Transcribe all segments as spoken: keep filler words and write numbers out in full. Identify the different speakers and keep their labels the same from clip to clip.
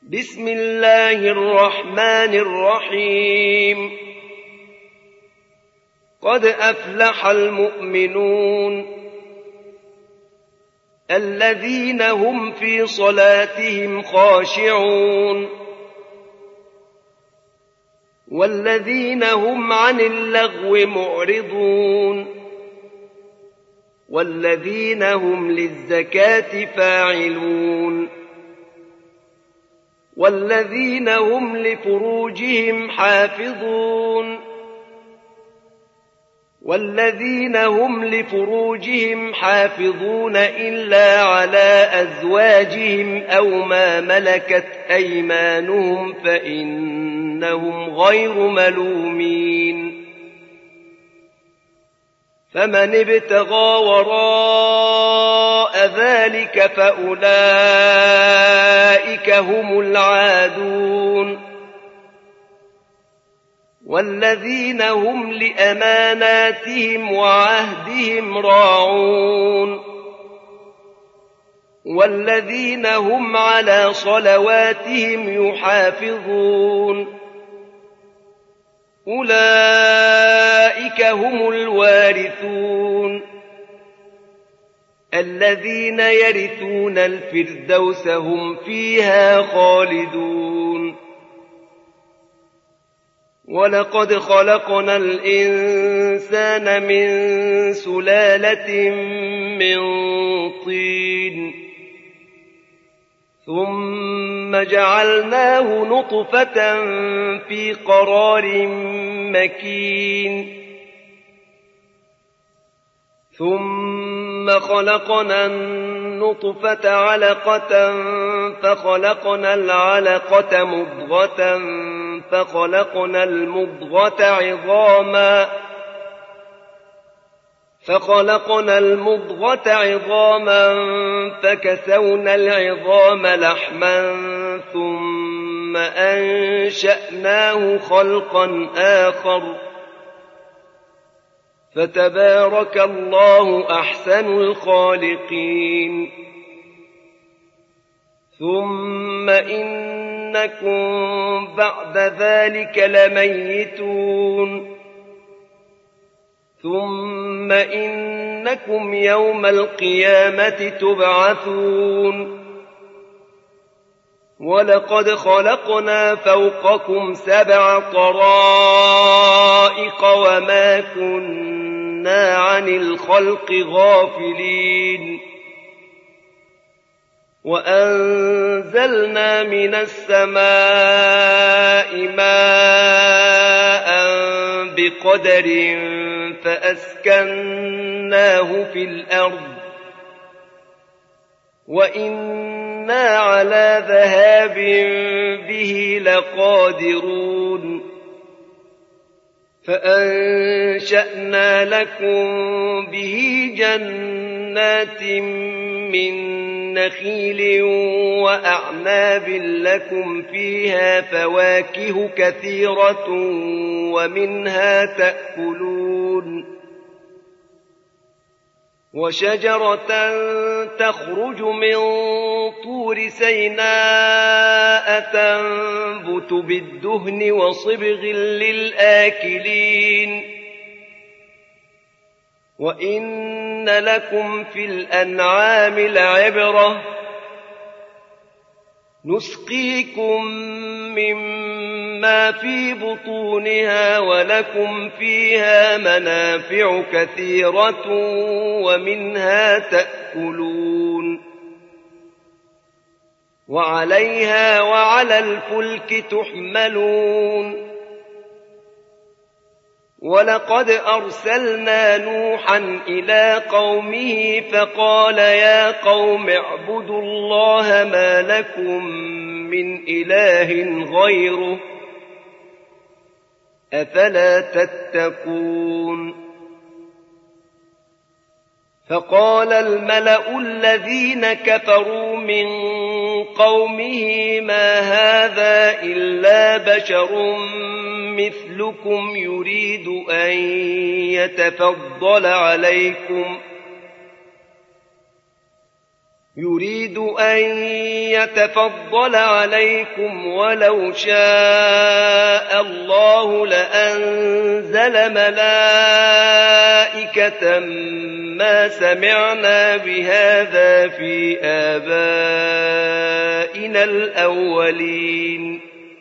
Speaker 1: بسم الله الرحمن الرحيم قد أفلح المؤمنون الذين هم في صلاتهم خاشعون والذين هم عن اللغو معرضون والذين هم للزكاة فاعلون والذين هم لفروجهم حافظون والذين هم لفروجهم حافظون إلا على أزواجهم أو ما ملكت أيمانهم فإنهم غير ملومين فمن ابتغى وراء ذلك فأولئك هم العادون والذين هم لأماناتهم وعهدهم راعون والذين هم على صلواتهم يحافظون أولئك هم الوارثون الذين يرثون الفردوس هم فيها خالدون ولقد خلقنا الإنسان من سلالة من طين ثم جعلناه نطفة في قرار مكين ثم خلقنا النطفة علقة فخلقنا العلقة مضغة فخلقنا المضغة عظاما فخلقنا المضغة عظاما فكسونا العظام لحما ثم أنشأناه خلقا آخر فتبارك الله أحسن الخالقين ثم إنكم بعد ذلك لميتون ثم إنكم يوم القيامة تبعثون ولقد خلقنا فوقكم سبع طرائق وما كنا عن الخلق غافلين وأنزلنا من السماء ماء بقدر فأسكناه في الأرض وإنا على ذهاب به لقادرون فأنشأنا لكم به جنات من نخيل وأعناب لكم فيها فواكه كثيرة ومنها تأكلون وشجرة تخرج من طور سيناء تنبت بالدهن وصبغ للآكلين وإن لكم في الأنعام لعبرة نسقيكم مما في بطونها ولكم فيها منافع كثيرة ومنها تأكلون وعليها وعلى الفلك تحملون ولقد أرسلنا نوحا إلى قومه فقال يا قوم اعبدوا الله ما لكم من إله غيره أفلا تتقون فقال الملأ الذين كفروا من قومه ما هذا إلا بشر مثلكم يريد أن يتفضل عليكم يريد أن يتفضل عليكم ولو شاء الله لأنزل ملائكة ما سمعنا بهذا في آبائنا الأولين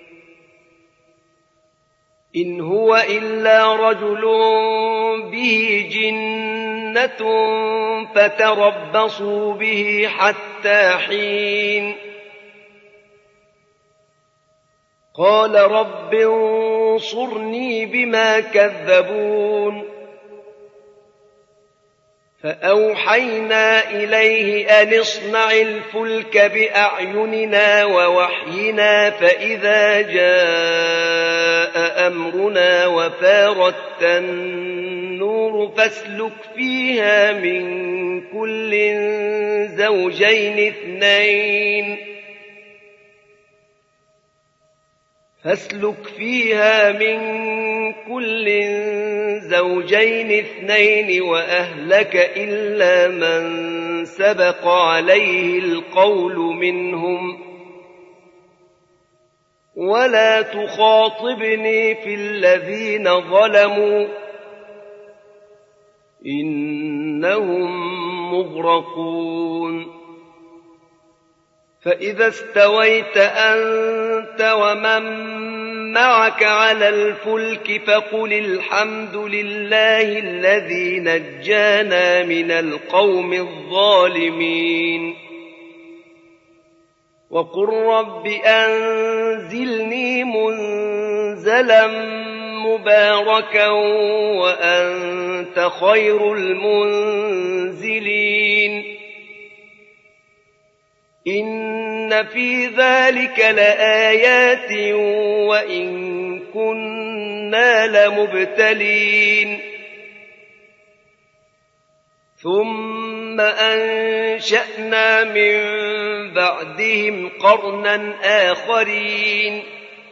Speaker 1: إن هو إلا رجل به جنة فتربصوا به حتى حين قال رب انصرني بما كذبون فأوحينا إليه أن اصنع الفلك بأعيننا ووحينا فإذا جاء أمرنا وفارت النور فاسلك فيها من كل زوجين اثنين فاسلك فيها من كل زوجين اثنين وأهلك إلا من سبق عليه القول منهم ولا تخاطبني في الذين ظلموا إنهم مغرقون فإذا استويت أنت ومن معك على الفلك فقل الحمد لله الذي نجانا من القوم الظالمين وقل رب أنزلني منزلا مباركا وأنت خير المنزلين إن في ذلك لآيات وإن كنا لمبتلين ثم أنشأنا من بعدهم قرنا آخرين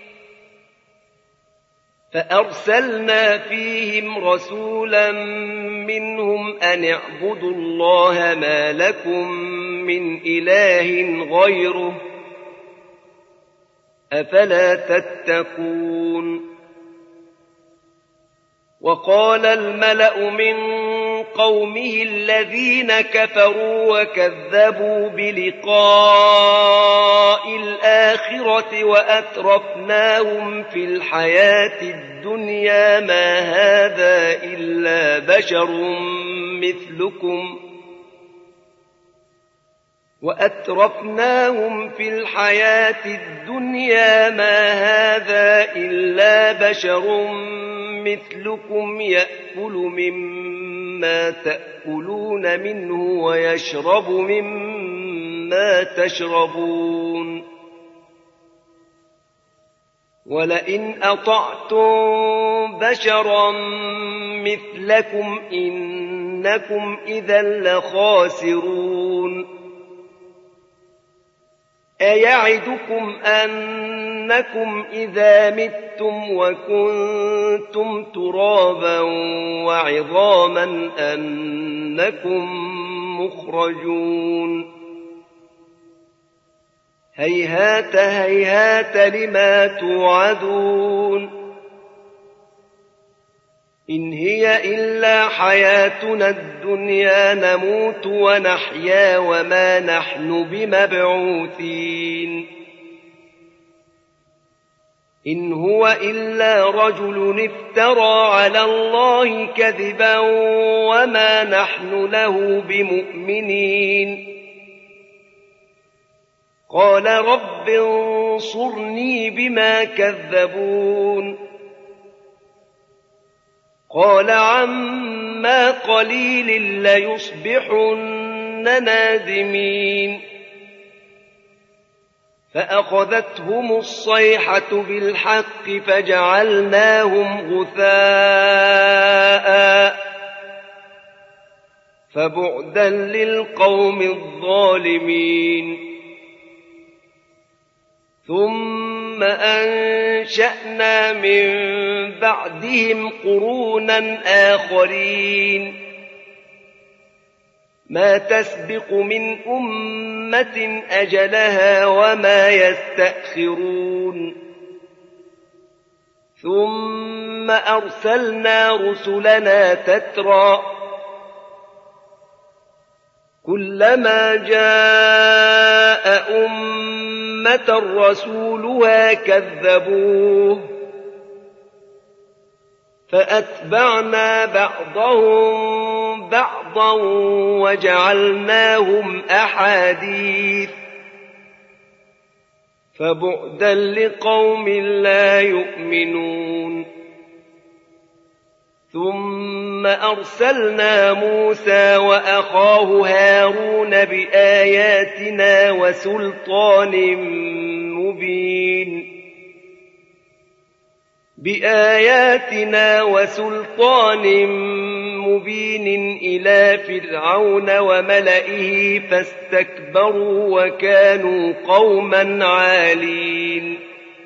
Speaker 1: فأرسلنا فيهم رسولا منهم أن اعبدوا الله ما لكم من إله غيره أفلا تتقون وقال الملأ من قومه الذين كفروا وكذبوا بلقاء الآخرة وأترفناهم في الحياة الدنيا ما هذا إلا بشر مثلكم وأترفناهم في الحياة الدنيا ما هذا إلا بشر مثلكم يأكل مما تأكلون منه ويشرب مما تشربون ولئن أطعتم بشرا مثلكم إنكم إذا لخاسرون أيعدكم أنكم إذا متم وكنتم ترابا وعظاما أنكم مخرجون هيهات هيهات لما توعدون إن هي إلا حياتنا الدنيا نموت ونحيا وما نحن بمبعوثين إن هو إلا رجل افترى على الله كذبا وما نحن له بمؤمنين قال رب انصرني بما كذبون قال عما قليل ليصبحن نادمين فأخذتهم الصيحة بالحق فجعلناهم غثاء فبعدا للقوم الظالمين ثم أنشأنا من بعدهم قرونا آخرين ما تسبق من أمة أجلها وما يستأخرون ثم أرسلنا رسلنا تترى كلما جاء أمة رسولها كذبوه فأتبعنا بعضهم بعضا وجعلناهم أحاديث فبعدا لقوم لا يؤمنون ثم أرسلنا موسى وأخاه هارون بآياتنا وسلطان مبين بآياتنا وسلطان مبين إلى فرعون وملئه فاستكبروا وكانوا قوما عالين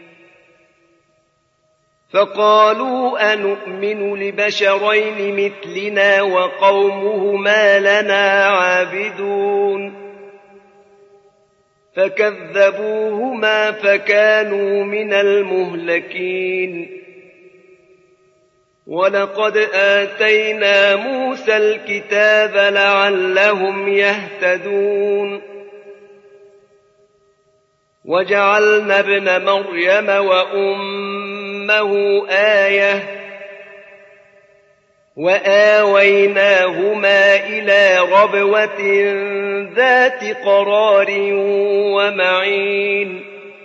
Speaker 1: فقالوا أنؤمن لبشرين مثلنا وقومهما لنا عابدون فكذبوهما فكانوا من المهلكين ولقد آتينا موسى الكتاب لعلهم يهتدون وجعلنا ابن مريم وأمه آية وآويناهما إلى ربوة ذات قرار ومعين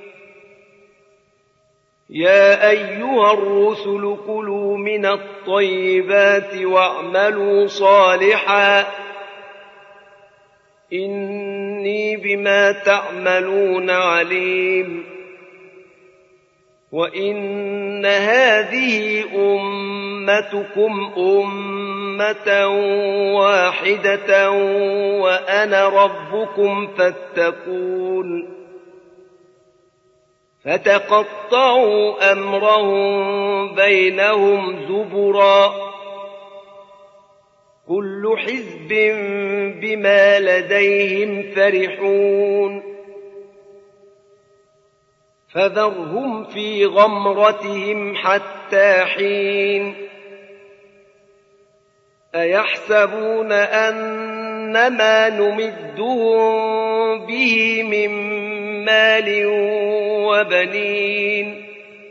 Speaker 1: يا أيها الرسل كلوا من الطيبات واعملوا صالحا إني بما تعملون عليم وإن هذه أمتكم أمة واحدة وأنا ربكم فاتقون فتقطعوا أمرهم بينهم زبرا كل حزب بما لديهم فرحون فذرهم في غمرتهم حتى حين أيحسبون أنما نمدهم به من مال وبنين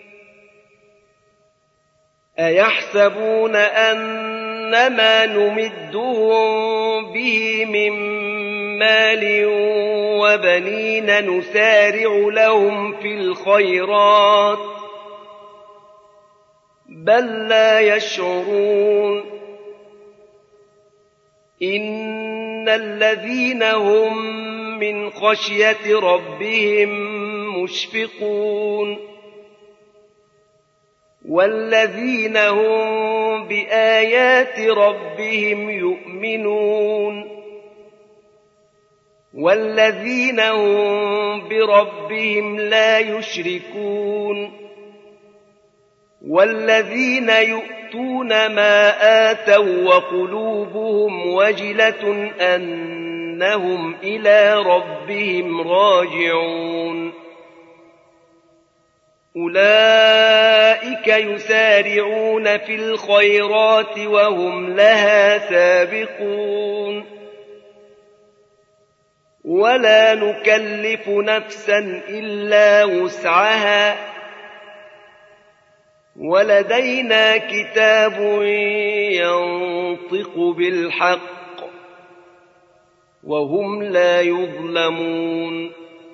Speaker 1: أيحسبون أنما نمدهم به من مال وبنين نسارع لهم في الخيرات بل لا يشعرون إن الذين هم من خشية ربهم مشفقون والذين هم بآيات ربهم يؤمنون والذين هم بربهم لا يشركون والذين يؤتون ما آتوا وقلوبهم وجلة أنهم إلى ربهم راجعون أولئك يسارعون في الخيرات وهم لها سابقون ولا نكلف نفسا إلا وسعها ولدينا كتاب ينطق بالحق وهم لا يظلمون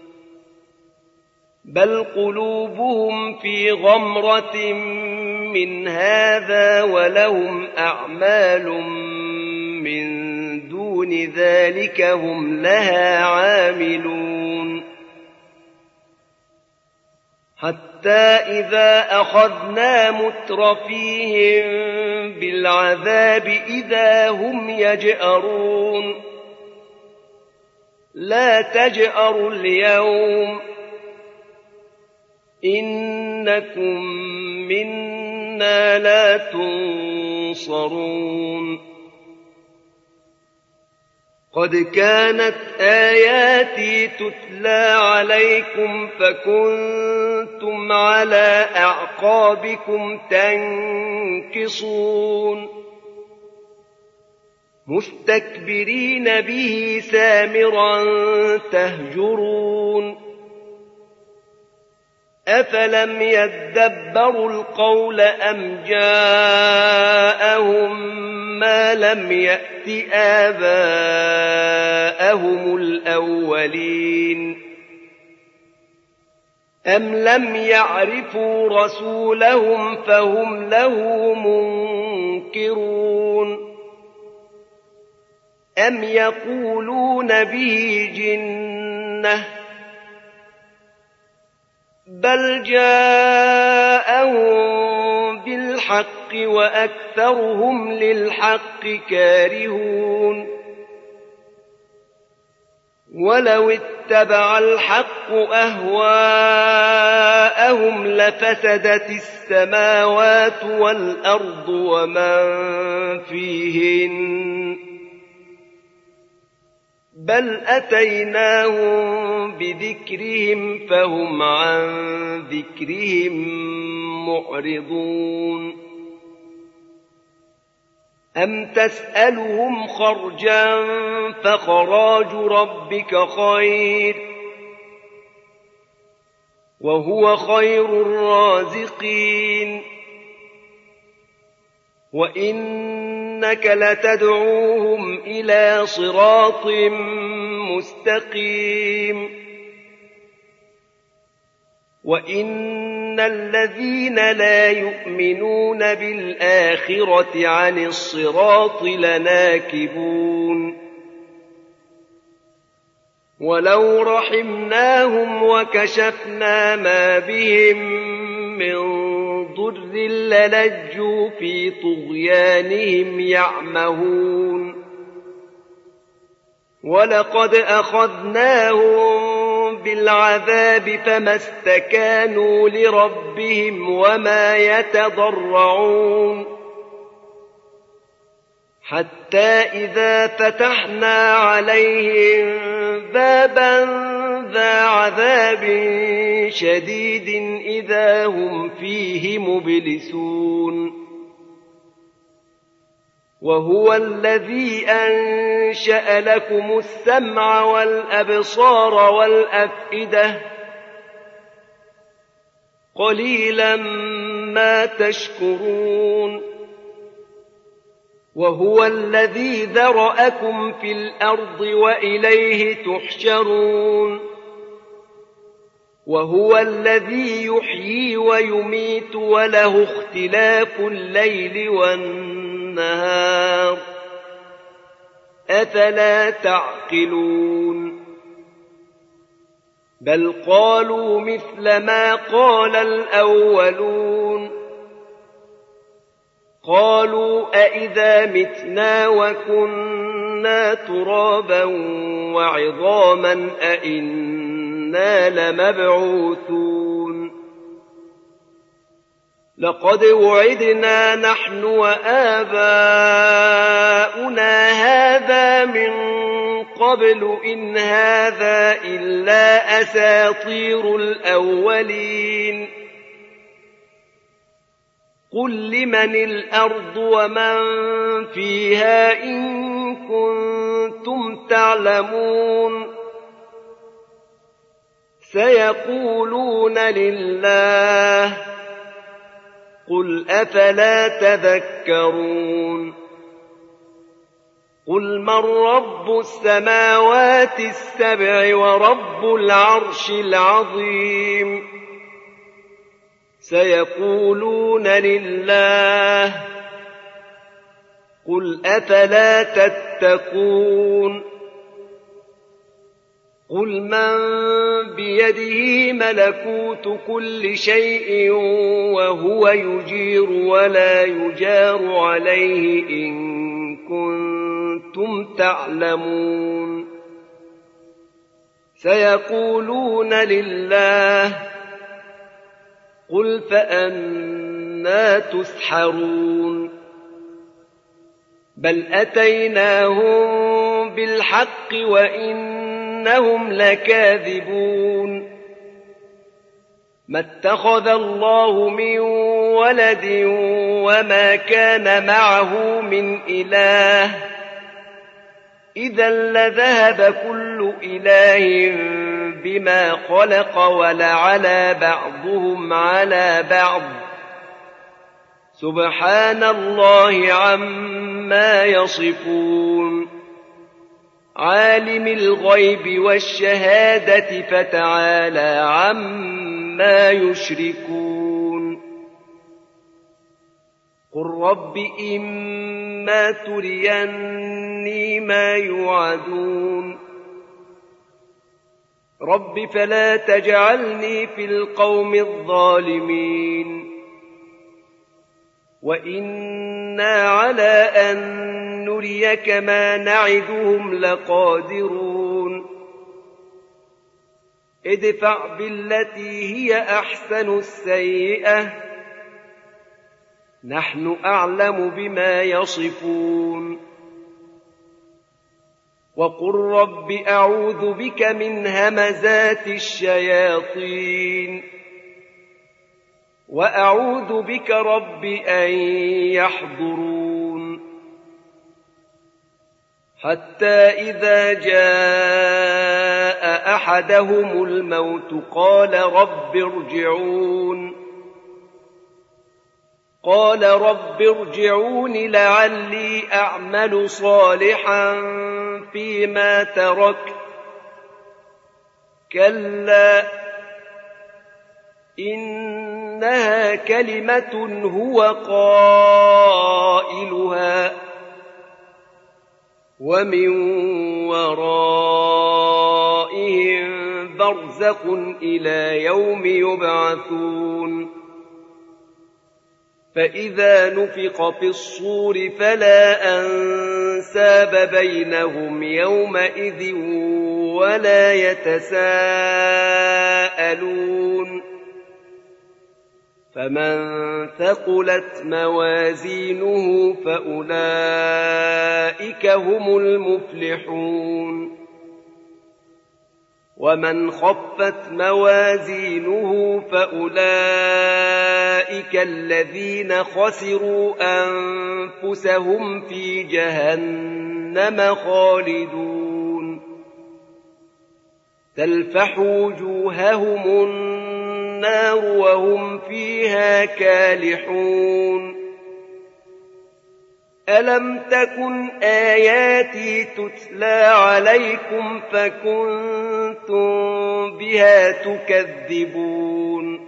Speaker 1: بل قلوبهم في غمرة من هذا ولهم أعمال من دون ذلك هم لها عاملون حتى إذا أخذنا مترفيهم بالعذاب إذا هم يجأرون لا تجأروا اليوم إنكم منا لا تنصرون قد كانت آياتي تتلى عليكم فكنتم على أعقابكم تنكصون مستكبرين به سامرا تهجرون أفلم يدبروا القول أم جاءهم ما لم يأت آباءهم الأولين أم لم يعرفوا رسولهم فهم له منكرون أم يقولون به جنة بل جاءهم بالحق وأكثرهم للحق كارهون ولو اتبع الحق أهواءهم لفسدت السماوات والأرض ومن فيهن بل أتيناهم بذكرهم فهم عن ذكرهم معرضون أم تسألهم خرجا فخراج ربك خير وهو خير الرازقين وإنك لتدعوهم إلى صراط مستقيم وإن الذين لا يؤمنون بالآخرة عن الصراط لناكبون ولو رحمناهم وكشفنا ما بهم من ضر للجوا في طغيانهم يعمهون ولقد أخذناهم بالعذاب فما استكانوا لربهم وما يتضرعون حتى إذا فتحنا عليهم بابا ذا عذاب شديد إذا هم فيه مبلسون وهو الذي أنشأ لكم السمع والأبصار والأفئدة قليلا ما تشكرون وهو الذي ذرأكم في الأرض وإليه تحشرون وهو الذي يحيي ويميت وله اختلاف الليل والنهار أفلا تعقلون بل قالوا مثل ما قال الأولون قالوا أئذا متنا وكنا ترابا وعظاما أئنا لمبعوثون لقد وعدنا نحن وآباؤنا هذا من قبل إن هذا إلا أساطير الأولين قل لمن الأرض ومن فيها إن كنتم تعلمون سيقولون لله قل أفلا تذكرون قل من رب السماوات السبع ورب العرش العظيم سيقولون لله قل أفلا تتقون قل من بيده ملكوت كل شيء وهو يجير ولا يجار عليه إن كنتم تعلمون سيقولون لله قل فأنى تسحرون بل أتيناهم بالحق وإنهم لكاذبون ما اتخذ الله من ولد وما كان معه من إله إذا لذهب كل إله بما خلق ولعلى بعضهم على بعض سبحان الله عما يصفون عالم الغيب والشهادة فتعالى عما يشركون قل رب إما تريني ما يوعدون رب فلا تجعلني في القوم الظالمين وإنا على أن نريك ما نعدهم لقادرون ادفع بالتي هي أحسن السيئة نحن أعلم بما يصفون وقل رب أعوذ بك من همزات الشياطين وأعوذ بك رب أن يحضرون حتى إذا جاء أحدهم الموت قال رب ارجعون قال رب ارجعون لعلي أعمل صالحا فيما تركت كلا إنها كلمة هو قائلها ومن ورائهم برزخ إلى يوم يبعثون فإذا نفخ في الصور فلا أنساب بينهم يومئذ ولا يتساءلون فمن ثقلت موازينه فأولئك هم المفلحون ومن خفت موازينه فأولئك الذين خسروا أنفسهم في جهنم خالدون تلفح وجوههم النار وهم فيها كالحون ألم تكن آياتي تتلى عليكم فكنتم بها تكذبون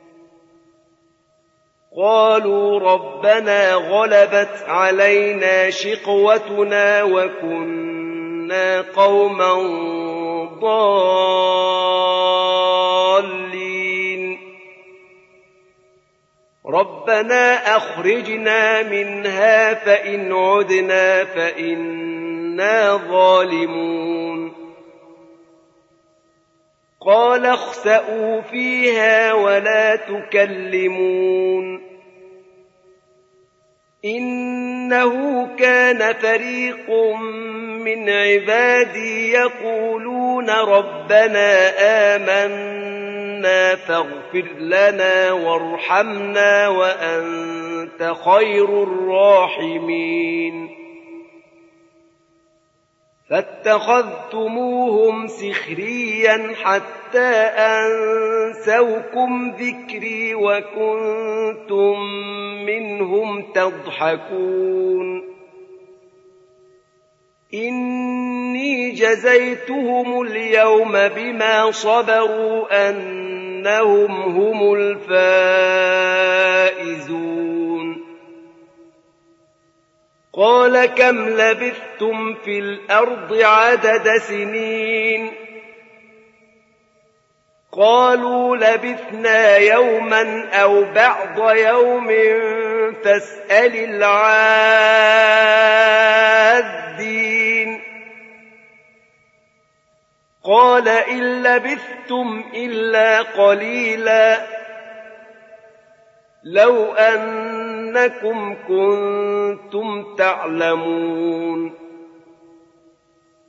Speaker 1: قالوا ربنا غلبت علينا شقوتنا وكنا قوما ضالين ربنا أخرجنا منها فإن عدنا فإنا ظالمون قال اخسئوا فيها ولا تكلمون إنه كان فريق من عبادي يقولون ربنا آمنا فاغفر لنا وارحمنا وأنت خير الراحمين فاتخذتموهم سخريا حتى أنسوكم ذكري وكنتم منهم تضحكون إني جزيتهم اليوم بما صبروا أنهم هم الفائزون قال كم لبثتم في الأرض عدد سنين قالوا لبثنا يوما أو بعض يوم فاسأل العادين قال إن لبثتم إلا قليلا لو أنكم كنتم تعلمون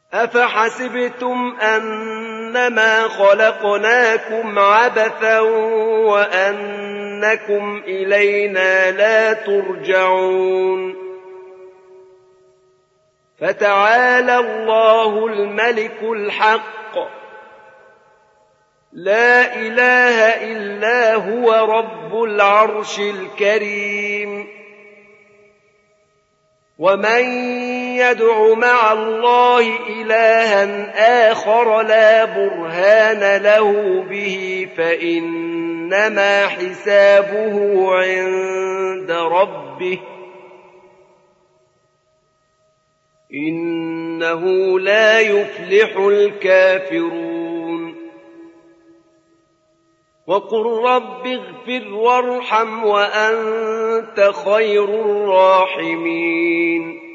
Speaker 1: أفحسبتم أنما خلقناكم عبثا وأنكم إلينا لا ترجعون فتعالى الله الملك الحق لا إله إلا هو رب العرش الكريم ومن يدع مع الله إلها آخر لا برهان له به فإنما حسابه عند ربه إنه لا يفلح الكافرون وقل رب اغفر وارحم وأنت خير الراحمين